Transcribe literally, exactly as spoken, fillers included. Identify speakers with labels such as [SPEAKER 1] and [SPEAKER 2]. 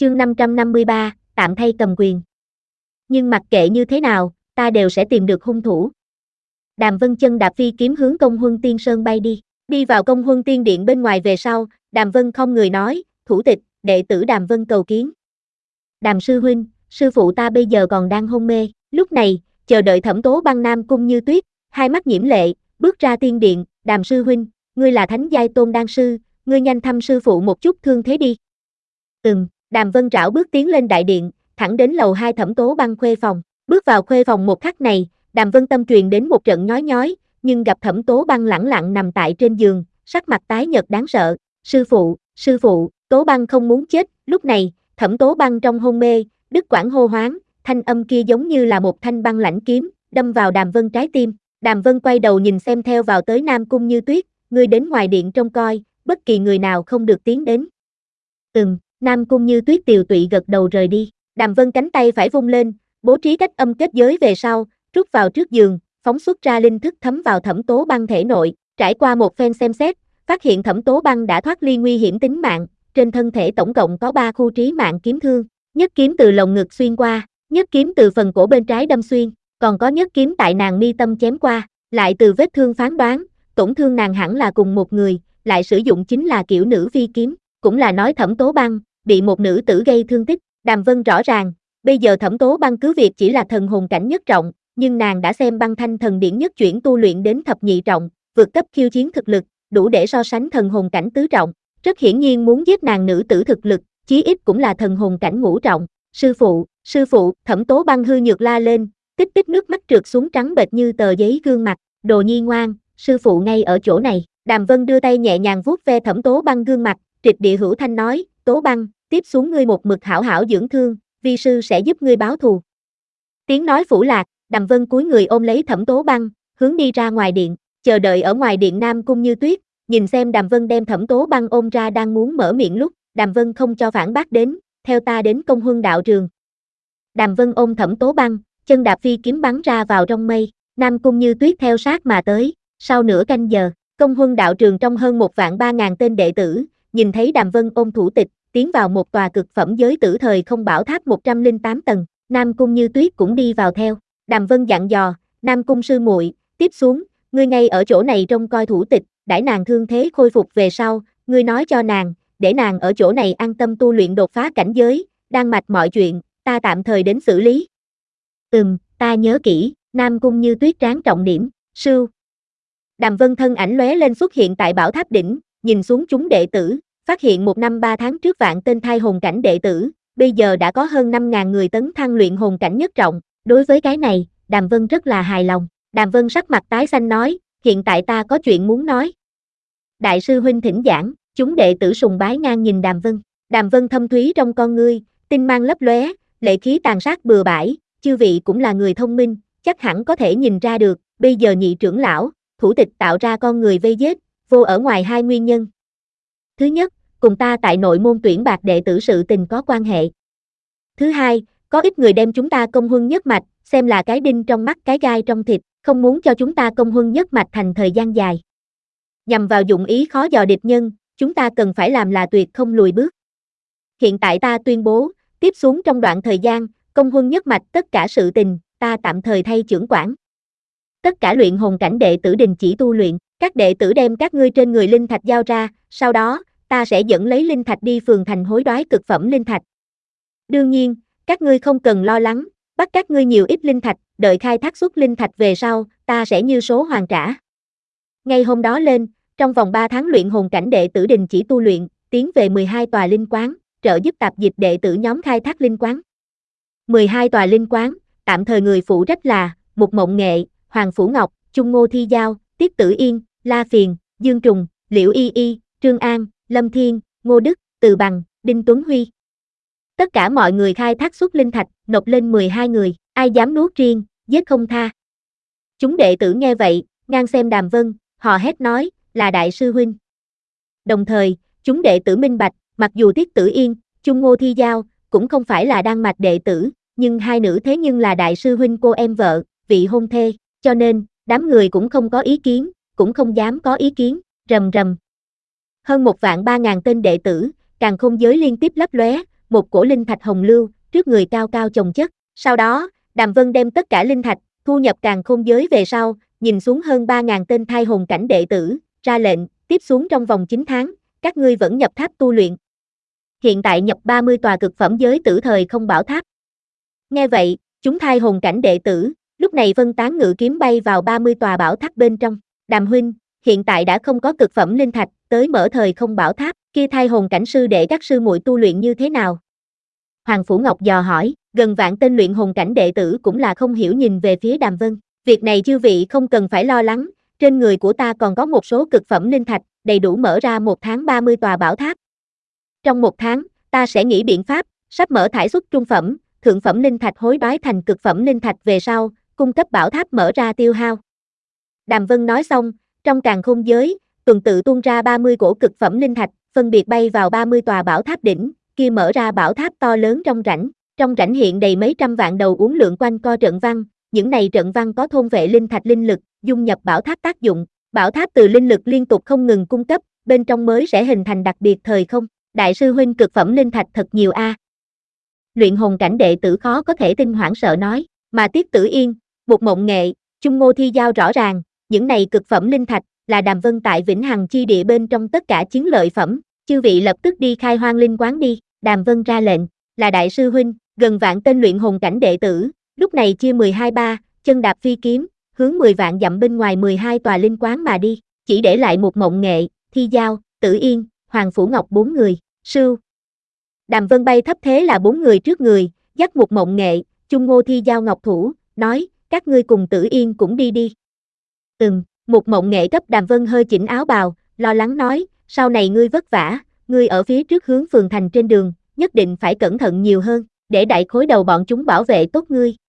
[SPEAKER 1] Chương năm trăm năm mươi ba, tạm thay cầm quyền. Nhưng mặc kệ như thế nào, ta đều sẽ tìm được hung thủ. Đàm Vân chân đạp phi kiếm hướng Công Huân Tiên Sơn bay đi. Đi vào Công Huân Tiên Điện bên ngoài về sau, Đàm Vân không người nói, thủ tịch, đệ tử Đàm Vân cầu kiến. Đàm sư huynh, sư phụ ta bây giờ còn đang hôn mê. Lúc này, chờ đợi Thẩm Tố Băng Nam Cung Như Tuyết, hai mắt nhiễm lệ, bước ra tiên điện. Đàm sư huynh, ngươi là thánh giai tôn đan sư, ngươi nhanh thăm sư phụ một chút thương thế đi. Ừm. Đàm Vân rảo bước tiến lên đại điện, thẳng đến lầu hai Thẩm Tố Băng khuê phòng. Bước vào khuê phòng một khắc này, Đàm Vân tâm truyền đến một trận nhói nhói, nhưng gặp Thẩm Tố Băng lẳng lặng nằm tại trên giường, sắc mặt tái nhợt đáng sợ. Sư phụ, sư phụ, Tố Băng không muốn chết. Lúc này, Thẩm Tố Băng trong hôn mê, đứt quãng hô hoán, thanh âm kia giống như là một thanh băng lãnh kiếm, đâm vào Đàm Vân trái tim. Đàm Vân quay đầu nhìn xem theo vào tới Nam Cung Như Tuyết, ngươi đến ngoài điện trông coi, bất kỳ người nào không được tiến đến. Ừm. Nam Cung Như Tuyết tiều tụy gật đầu rời đi. Đàm Vân cánh tay phải vung lên, bố trí cách âm kết giới về sau, rút vào trước giường, phóng xuất ra linh thức thấm vào Thẩm Tố Băng thể nội. Trải qua một phen xem xét, phát hiện Thẩm Tố Băng đã thoát ly nguy hiểm tính mạng, trên thân thể tổng cộng có ba khu trí mạng kiếm thương. Nhất kiếm từ lồng ngực xuyên qua, nhất kiếm từ phần cổ bên trái đâm xuyên, còn có nhất kiếm tại nàng mi tâm chém qua. Lại từ vết thương phán đoán, tổn thương nàng hẳn là cùng một người, lại sử dụng chính là kiểu nữ phi kiếm, cũng là nói Thẩm Tố Băng bị một nữ tử gây thương tích. Đàm Vân rõ ràng, bây giờ Thẩm Tố Băng cứ việc chỉ là thần hồn cảnh nhất trọng, nhưng nàng đã xem băng thanh thần điển nhất chuyển tu luyện đến thập nhị trọng, vượt cấp khiêu chiến thực lực, đủ để so sánh thần hồn cảnh tứ trọng. Rất hiển nhiên muốn giết nàng nữ tử thực lực, chí ít cũng là thần hồn cảnh ngũ trọng. Sư phụ, sư phụ, Thẩm Tố Băng hư nhược la lên, tích tích nước mắt trượt xuống trắng bệch như tờ giấy gương mặt. Đồ nhi ngoan, sư phụ ngay ở chỗ này. Đàm Vân đưa tay nhẹ nhàng vuốt ve Thẩm Tố Băng gương mặt, trịch địa hữu thanh nói, Tố Băng, tiếp xuống ngươi một mực hảo hảo dưỡng thương, vi sư sẽ giúp ngươi báo thù. Tiếng nói phủ lạc, Đàm Vân cúi người ôm lấy Thẩm Tố Băng, hướng đi ra ngoài điện. Chờ đợi ở ngoài điện Nam Cung Như Tuyết, nhìn xem Đàm Vân đem Thẩm Tố Băng ôm ra đang muốn mở miệng lúc, Đàm Vân không cho phản bác đến, theo ta đến Công Huân đạo trường. Đàm Vân ôm Thẩm Tố Băng, chân đạp phi kiếm bắn ra vào trong mây, Nam Cung Như Tuyết theo sát mà tới. Sau nửa canh giờ, Công Huân đạo trường trong hơn một vạn ba ngàn tên đệ tử, nhìn thấy Đàm Vân ôm thủ tịch, tiến vào một tòa cực phẩm giới tử thời không bảo tháp một trăm lẻ tám tầng. Nam Cung Như Tuyết cũng đi vào theo. Đàm Vân dặn dò, Nam Cung sư muội, tiếp xuống, ngươi ngay ở chỗ này trông coi thủ tịch, đãi nàng thương thế khôi phục về sau, ngươi nói cho nàng, để nàng ở chỗ này an tâm tu luyện đột phá cảnh giới, đan mạch mọi chuyện, ta tạm thời đến xử lý. Ừm, ta nhớ kỹ. Nam Cung Như Tuyết tráng trọng điểm. Sưu. Đàm Vân thân ảnh lóe lên xuất hiện tại bảo tháp đỉnh, nhìn xuống chúng đệ tử, phát hiện một năm ba tháng trước vạn tên thai hồn cảnh đệ tử, bây giờ đã có hơn năm ngàn người tấn thăng luyện hồn cảnh nhất trọng. Đối với cái này, Đàm Vân rất là hài lòng. Đàm Vân sắc mặt tái xanh nói, hiện tại ta có chuyện muốn nói. Đại sư huynh thỉnh giảng. Chúng đệ tử sùng bái ngang nhìn Đàm Vân. Đàm Vân thâm thúy trong con ngươi, tinh mang lấp lóe, lệ khí tàn sát bừa bãi, chư vị cũng là người thông minh, chắc hẳn có thể nhìn ra được, bây giờ nhị trưởng lão, thủ tịch tạo ra con người vây giết, vô ở ngoài hai nguyên nhân. Thứ nhất, cùng ta tại nội môn tuyển bạc đệ tử sự tình có quan hệ. Thứ hai, có ít người đem chúng ta Công Huân nhất mạch, xem là cái đinh trong mắt cái gai trong thịt, không muốn cho chúng ta Công Huân nhất mạch thành thời gian dài. Nhằm vào dụng ý khó dò địch nhân, chúng ta cần phải làm là tuyệt không lùi bước. Hiện tại ta tuyên bố, tiếp xuống trong đoạn thời gian, Công Huân nhất mạch tất cả sự tình, ta tạm thời thay trưởng quản. Tất cả luyện hồn cảnh đệ tử đình chỉ tu luyện, các đệ tử đem các ngươi trên người linh thạch giao ra, sau đó, ta sẽ dẫn lấy linh thạch đi phường thành hối đoái cực phẩm linh thạch. Đương nhiên, các ngươi không cần lo lắng, bắt các ngươi nhiều ít linh thạch, đợi khai thác xuất linh thạch về sau, ta sẽ như số hoàn trả. Ngay hôm đó lên, trong vòng ba tháng luyện hồn cảnh đệ tử đình chỉ tu luyện, tiến về mười hai tòa linh quán, trợ giúp tạp dịch đệ tử nhóm khai thác linh quán. mười hai tòa linh quán, tạm thời người phụ trách là Mục Mộng Nghệ, Hoàng Phủ Ngọc, Trung Ngô Thi Giao, Tiết Tử Yên, La Phiền, Dương Trùng, Liễu Y Y, Trương An, Lâm Thiên, Ngô Đức, Từ Bằng, Đinh Tuấn Huy. Tất cả mọi người khai thác xuất linh thạch, nộp lên mười hai người, ai dám nuốt riêng, giết không tha. Chúng đệ tử nghe vậy, ngang xem Đàm Vân, họ hét nói, là đại sư huynh. Đồng thời, chúng đệ tử minh bạch, mặc dù Tiết Tử Yên, Trung Ngô Thi Giao, cũng không phải là đan mạch đệ tử, nhưng hai nữ thế nhưng là đại sư huynh cô em vợ, vị hôn thê, cho nên, đám người cũng không có ý kiến, cũng không dám có ý kiến, rầm rầm. Hơn một vạn ba ngàn tên đệ tử, càn khôn giới liên tiếp lấp lóe, một cổ linh thạch hồng lưu, trước người cao cao chồng chất. Sau đó, Đàm Vân đem tất cả linh thạch, thu nhập càn khôn giới về sau, nhìn xuống hơn ba ngàn tên thai hồn cảnh đệ tử, ra lệnh, tiếp xuống trong vòng chín tháng, các ngươi vẫn nhập tháp tu luyện. Hiện tại nhập ba mươi tòa cực phẩm giới tử thời không bảo tháp. Nghe vậy, chúng thai hồn cảnh đệ tử, lúc này phân tán ngự kiếm bay vào ba mươi tòa bảo tháp bên trong. Đàm huynh, hiện tại đã không có cực phẩm linh thạch, tới mở thời không bảo tháp, kia thai hồn cảnh sư đệ các sư muội tu luyện như thế nào? Hoàng Phủ Ngọc dò hỏi, gần vạn tên luyện hồn cảnh đệ tử cũng là không hiểu nhìn về phía Đàm Vân. Việc này chư vị không cần phải lo lắng, trên người của ta còn có một số cực phẩm linh thạch, đầy đủ mở ra một tháng ba mươi tòa bảo tháp. Trong một tháng, ta sẽ nghĩ biện pháp, sắp mở thải xuất trung phẩm, thượng phẩm linh thạch hối đoái thành cực phẩm linh thạch về sau, cung cấp bảo tháp mở ra tiêu hao. Đàm Vân nói xong, trong càn khôn giới, tuần tự tuôn ra ba mươi cổ cực phẩm linh thạch, phân biệt bay vào ba mươi tòa bảo tháp đỉnh, kia mở ra bảo tháp to lớn trong rãnh. Trong rãnh hiện đầy mấy trăm vạn đầu uốn lượn quanh co trận văn, những này trận văn có thôn vệ linh thạch linh lực, dung nhập bảo tháp tác dụng. Bảo tháp từ linh lực liên tục không ngừng cung cấp, bên trong mới sẽ hình thành đặc biệt thời không. Đại sư huynh cực phẩm linh thạch thật nhiều a. À. Luyện hồn cảnh đệ tử khó có thể tin hoảng sợ nói, mà Tiết Tử Yên, một mộng nghệ, Chung Ngô Thi Giao rõ ràng, những này cực phẩm linh thạch là Đàm Vân tại Vĩnh Hằng chi địa bên trong tất cả chiến lợi phẩm, chư vị lập tức đi khai hoang linh quán đi. Đàm Vân ra lệnh, là đại sư huynh, gần vạn tên luyện hồn cảnh đệ tử, lúc này chia mười hai ba, chân đạp phi kiếm, hướng mười vạn dặm bên ngoài mười hai tòa linh quán mà đi, chỉ để lại một mộng nghệ, Thi Giao, Tử Yên, Hoàng Phủ Ngọc bốn người. Sưu. Đàm Vân bay thấp thế là bốn người trước người, dắt một mộng nghệ, Chung Ngô Thi Giao ngọc thủ, nói, các ngươi cùng Tử Yên cũng đi đi. Ừm, một mộng nghệ cấp Đàm Vân hơi chỉnh áo bào, lo lắng nói, sau này ngươi vất vả, ngươi ở phía trước hướng phường thành trên đường, nhất định phải cẩn thận nhiều hơn, để đại khối đầu bọn chúng bảo vệ tốt ngươi.